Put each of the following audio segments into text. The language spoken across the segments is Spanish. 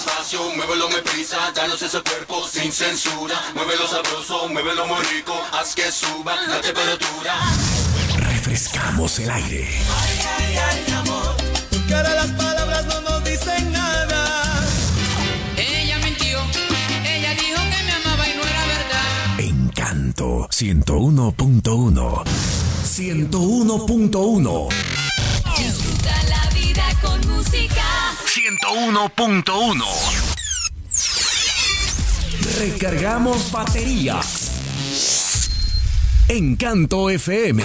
despacio, muévelo me prisa, danos ese cuerpo sin censura. Muévelo sabroso, muévelo muy rico, haz que suba la temperatura. Refrescamos el aire. Ay, ay, ay, amor, porque ahora las palabras no nos dicen nada. Ella mintió, ella dijo que me amaba y no era verdad. Encanto 101.1. 101.1. Disfruta la vida con música. 101.1. Recargamos baterías. Encanto FM.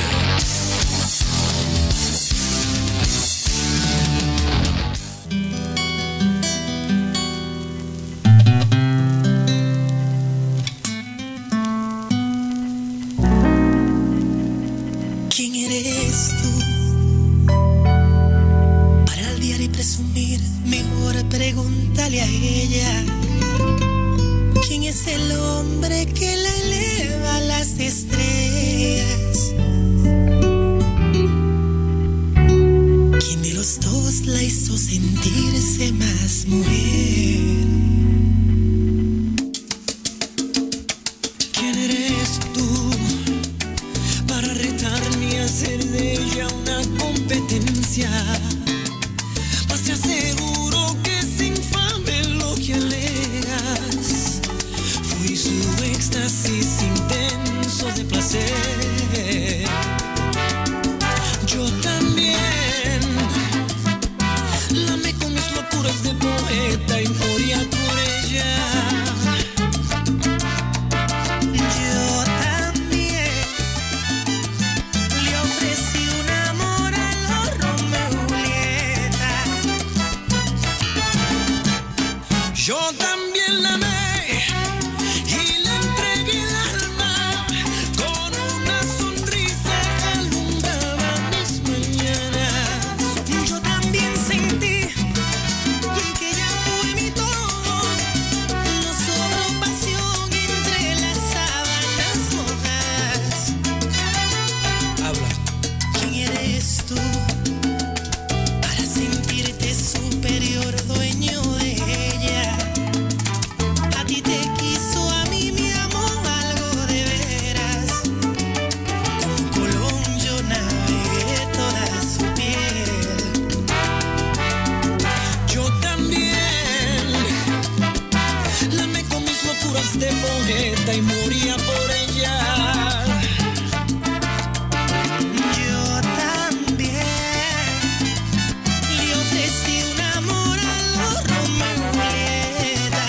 ¿Quién eres tú? Para aldear y presumir, mejor pregúntale a ella. ¿Quién es el hombre que la eleva a las estrellas? ¿Quién de los dos la hizo sentirse más mujer? ¿Quién eres tú para retarme a hacer de ella una competencia? Pues te aseguro que es infame lo que alegas. Fui su éxtasis intenso de placer. Yo también la amé con mis locuras de poeta y moría por ella. Yo también le ofrecí un amor a los Romeo y Julieta. Yo también la amé y le entregué el alma con una sonrisa que alumbraba mis mañanas. Yo también sentí que ella fue mi todo. No sobró pasión entre las sábanas mojadas. Habla. ¿Quién eres tú para sentirte superior, dueño de ella? A ti te quiso, a mí me amó algo de veras. Como Colón yo navegué toda su piel. Yo también la amé con mis locuras de poeta y moría por ella. Yo también le ofrecí un amor a los Romeo y Julieta.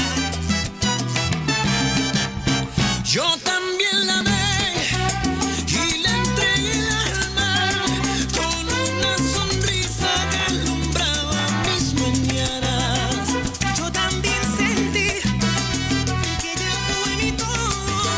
Yo también la amé y le entregué el alma con una sonrisa que alumbraba mis mañanas. Yo también sentí que ella fue mi todo.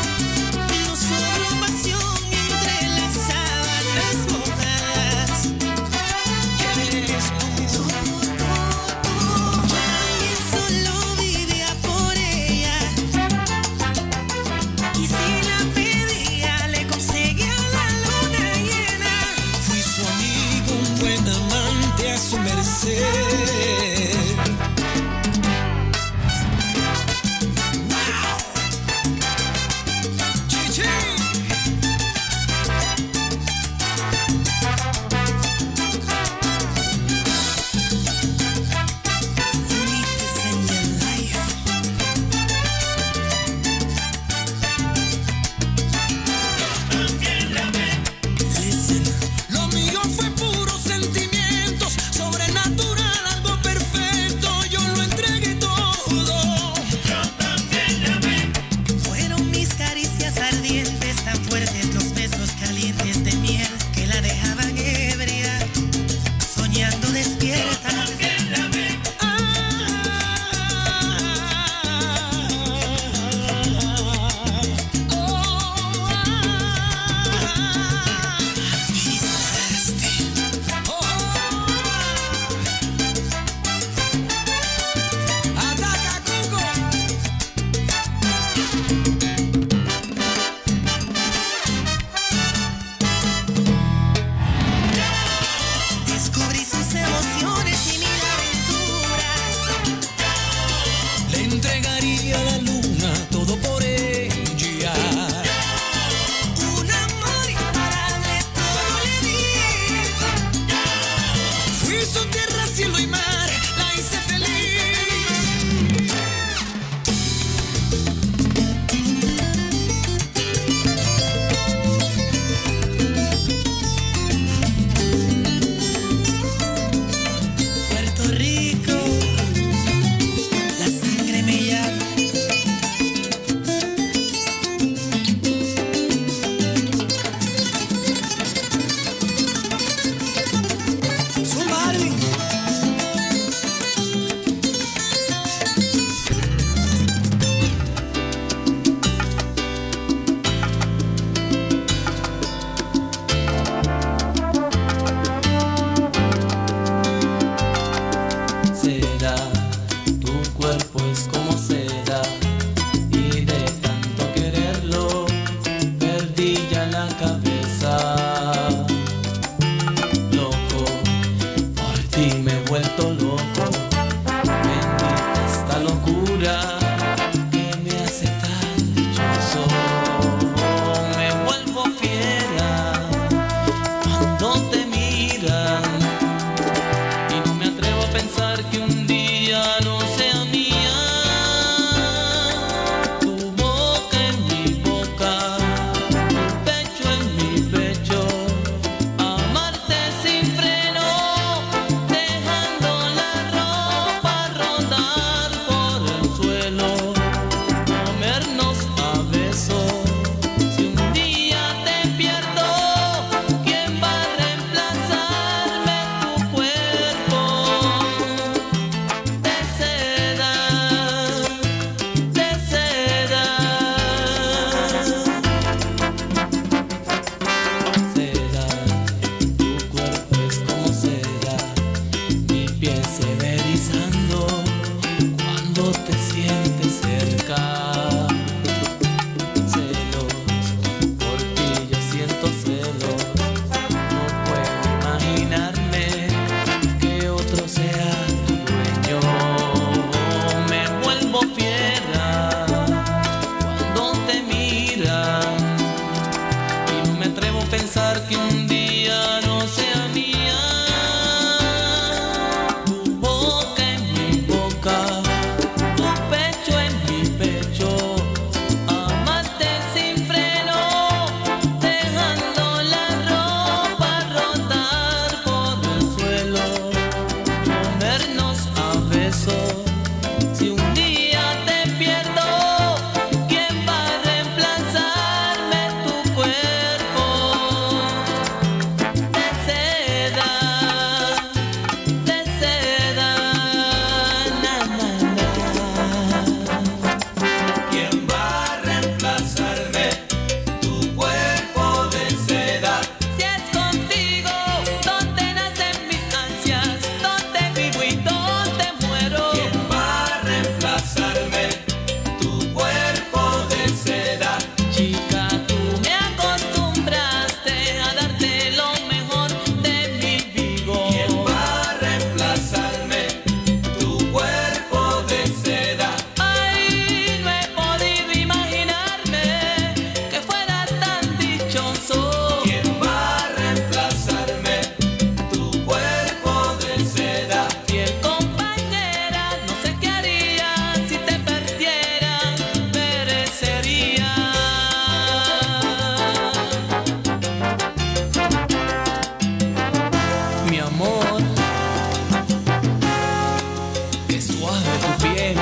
suave tu piel.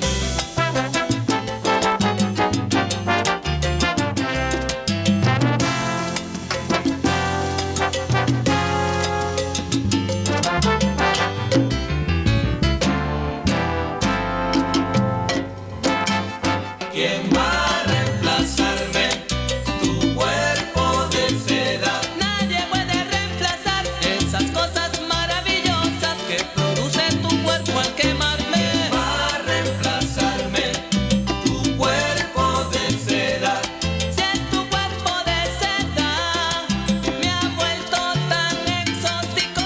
¿Quién va a reemplazarme? Tu cuerpo de seda. Nadie puede reemplazar esas cosas maravillosas que produce tu cuerpo al quemarme. ¿Quién va a reemplazarme? Tu cuerpo de seda. Si es tu cuerpo de seda, me ha vuelto tan exótico.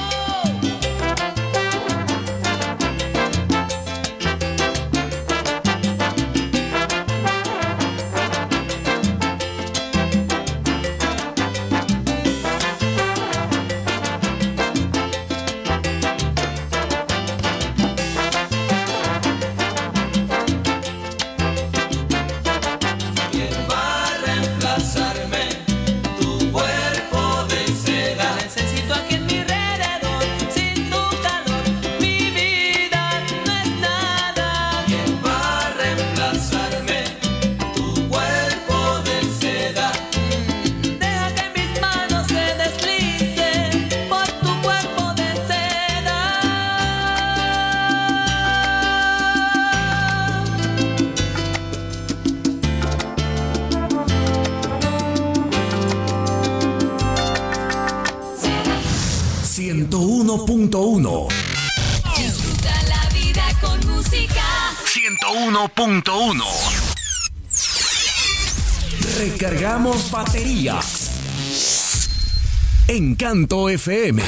'Quién va a reemplazarme? Tu cuerpo de seda. Necesito aquí en mi alrededor, sin tu calor, mi vida no es nada. ¿Quién va a reemplazarme? Tu cuerpo de seda. Deja que mis manos se deslicen por tu cuerpo de seda. 101.1. Disfruta la vida con música. 101.1. Recargamos baterías. Encanto FM.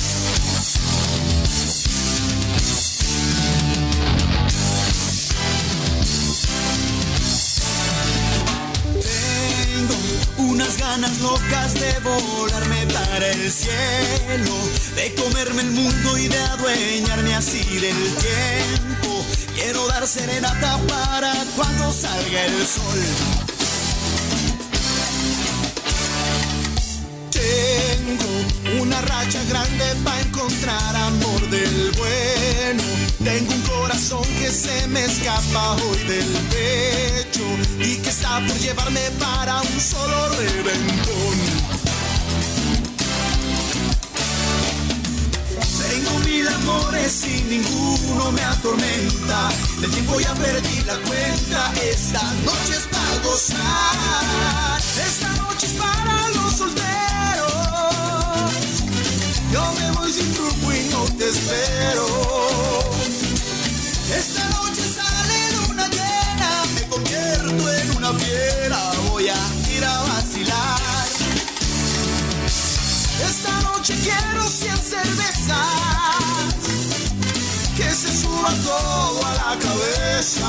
Tengo unas ganas locas de volarme para el cielo, de comerme el mundo y de adueñarme así del tiempo. Quiero dar serenata para cuando salga el sol. Tengo una racha grande para encontrar amor del bueno. Tengo un corazón que se me escapa hoy del pecho y que está por llevarme para un solo reventón. Tengo mil amores y ninguno me atormenta. Del tiempo ya perdí la cuenta. Esta noche es para gozar. Esta noche es para los solteros. Yo me voy sin rumbo y no te espero. Esta noche sale luna llena. Me convierto en una fiera. Voy a ir a vacilar. Esta noche quiero 100 cervezas, que se suba todo a la cabeza.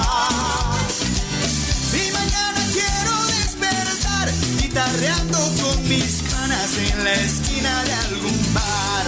Y mañana quiero despertar, guitarreando con mis panas en la esquina de algún bar.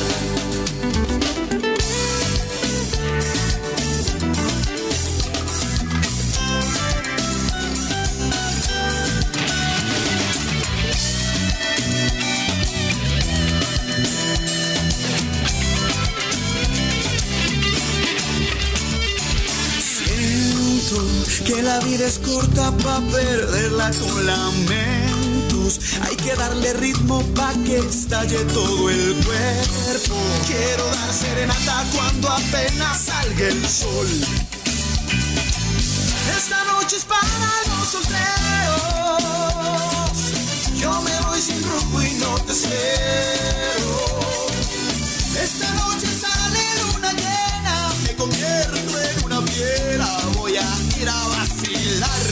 Que la vida es corta pa' perderla con lamentos. Hay que darle ritmo pa' que estalle todo el cuerpo. Quiero dar serenata cuando apenas salga el sol. Esta noche es para los solteros. Yo me voy sin rumbo y no te espero. Esta noche sale luna llena. Me convierto en una fiera. Voy a ir a vacilar.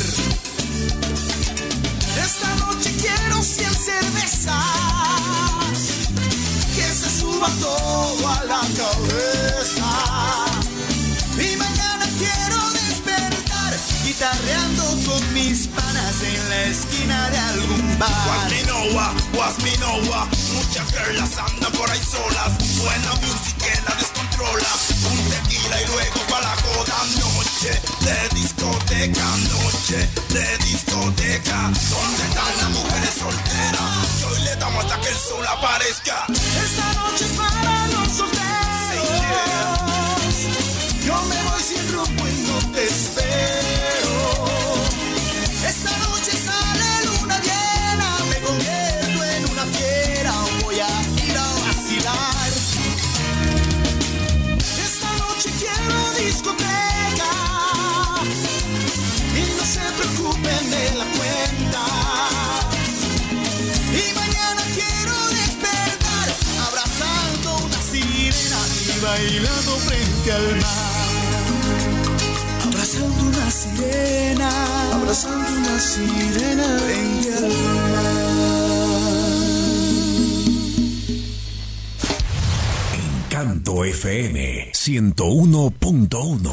Esta noche quiero 100 cervezas, que se suba todo a la cabeza. Y mañana quiero despertar, guitarreando con mis panas en la esquina de algún bar. Guasminoa, muchas girlas andan por ahí solas. Buena música que la descontrola. Un tequila y luego pa' la joda. Noche de discoteca, noche de discoteca. ¿Dónde están las mujeres solteras? Y hoy le damos hasta que el sol aparezca. Esta noche es para los solteros. Yo me voy sin rumbo y frente al mar, abrazando una sirena, frente al mar. Encanto FM 101.1.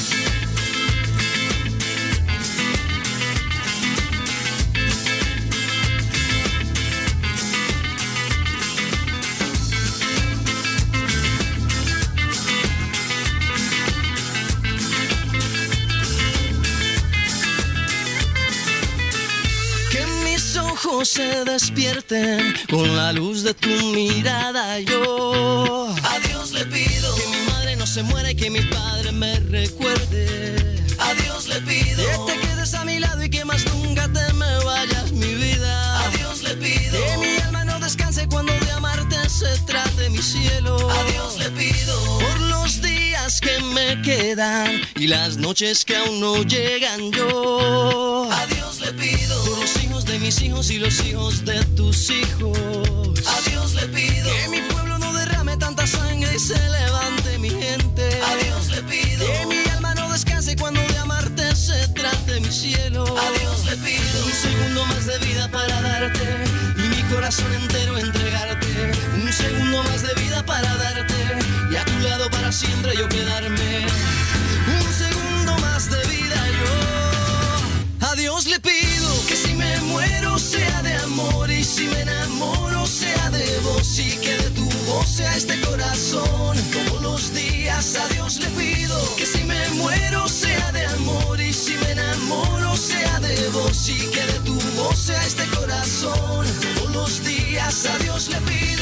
Se despierten con la luz de tu mirada. Yo a Dios le pido que mi madre no se muera y que mi padre me recuerde. A Dios le pido que te quedes a mi lado y que más nunca te me vayas, mi vida. A Dios le pido que mi alma no descanse cuando de amarte se trate, mi cielo. A Dios le pido por los días que me quedan y las noches que aún no llegan. Yo a Dios le pido por los hijos de mis hijos y los hijos de tus hijos. A Dios le pido que mi pueblo no derrame tanta sangre y se levante mi gente. A Dios le pido que mi alma no descanse cuando de amarte se trate, mi cielo. A Dios le pido un segundo más de vida para darte y mi corazón entero entregarte. Un segundo más de vida para darte y a tu lado para siempre yo quedarme. Un segundo más de vida yo. A Dios le pido que si me muero sea de amor y si me enamoro sea de vos y que de tu voz sea este corazón todos los días. A Dios le pido que si me muero sea de amor y si me enamoro sea de vos y que de tu voz sea este corazón todos los días. A Dios le pido.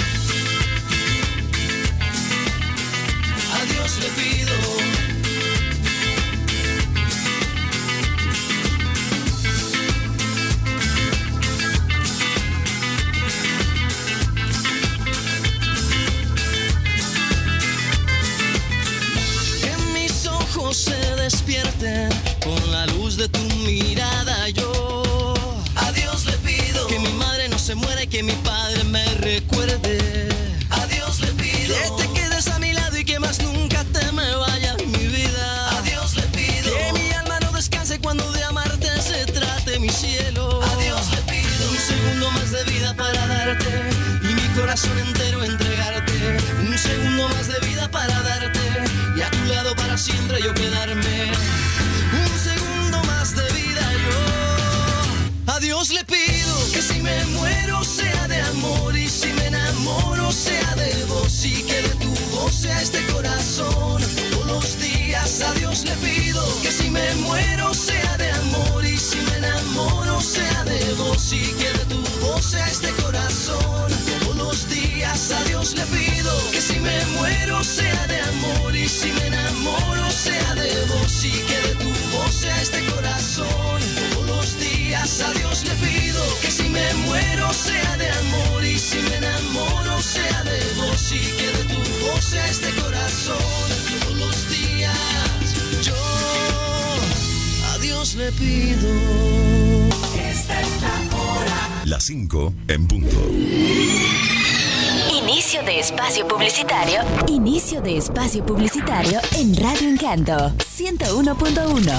A Dios le pido. Se despierten con la luz de tu mirada. Yo a Dios le pido que mi madre no se muera y que mi padre me recuerde. A Dios le pido que te quedes a mi lado y que más nunca te me vayas, mi vida. A Dios le pido que mi alma no descanse cuando de amarte se trate, mi cielo. A Dios le pido un segundo más de vida para darte y mi corazón entero entregarte. Un segundo más de vida para darte y a tu lado para siempre yo quedarme. Un segundo más de vida yo. A Dios le pido que si me muero sea de amor y si me enamoro sea de vos y que de tu voz sea este corazón todos los días. A Dios le pido que si me muero sea de amor y si me enamoro sea de vos y que de tu voz sea este corazón todos los días. A Dios le pido que si me muero sea de amor y si me enamoro sea de vos y que de tu voz sea este corazón todos los días. A Dios le pido que si me muero sea de amor y si me enamoro sea de vos y que de tu voz sea este corazón todos los días. Yo a Dios le pido. Esta es la hora. Las 5 en punto. Inicio de espacio publicitario. Inicio de espacio publicitario en Radio Encanto 101.1.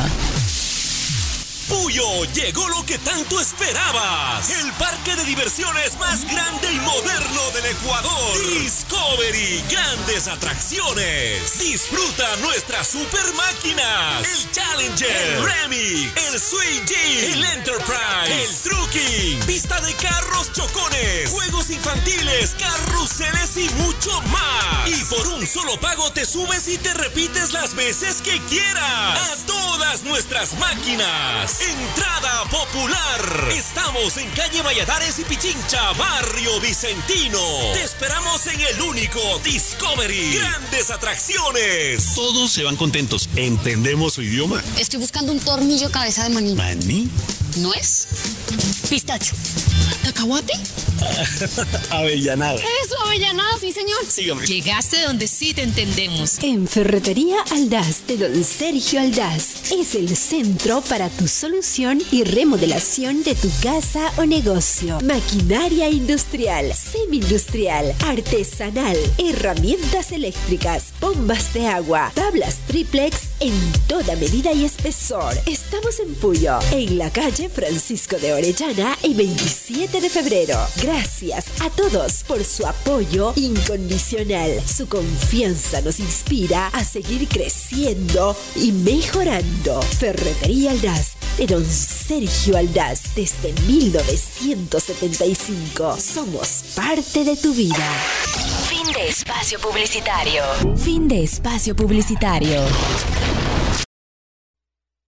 Puyo, llegó lo que tanto esperabas. El parque de diversiones más grande y moderno del Ecuador. Discovery, grandes atracciones. Disfruta nuestras super máquinas. El Challenger, el Remix, el Swing G, el Enterprise, el Trucking, pista de carros chocones, juegos infantiles, carruseles y mucho más. Y por un solo pago te subes y te repites las veces que quieras. A todas nuestras máquinas. Entrada popular. Estamos en calle Valladares y Pichincha, barrio Vicentino. Te esperamos en el único Discovery. Grandes atracciones. Todos se van contentos. ¿Entendemos su idioma? Estoy buscando un tornillo cabeza de maní. ¿Maní? Nuez. Pistacho. ¿Cacahuate? Avellanada. Eso, avellanada, sí, señor. Sígame. Llegaste donde sí te entendemos. En Ferretería Aldaz de Don Sergio Aldaz es el centro para tu solución y remodelación de tu casa o negocio. Maquinaria industrial, semi-industrial, artesanal, herramientas eléctricas, bombas de agua, tablas triplex en toda medida y espesor. Estamos en Puyo, en la calle Francisco de Orellana y 27 de febrero. Gracias a todos por su apoyo incondicional. Su confianza nos inspira a seguir creciendo y mejorando. Ferretería Aldaz de Don Sergio Aldaz desde 1975. Somos parte de tu vida. Fin de espacio publicitario. Fin de espacio publicitario.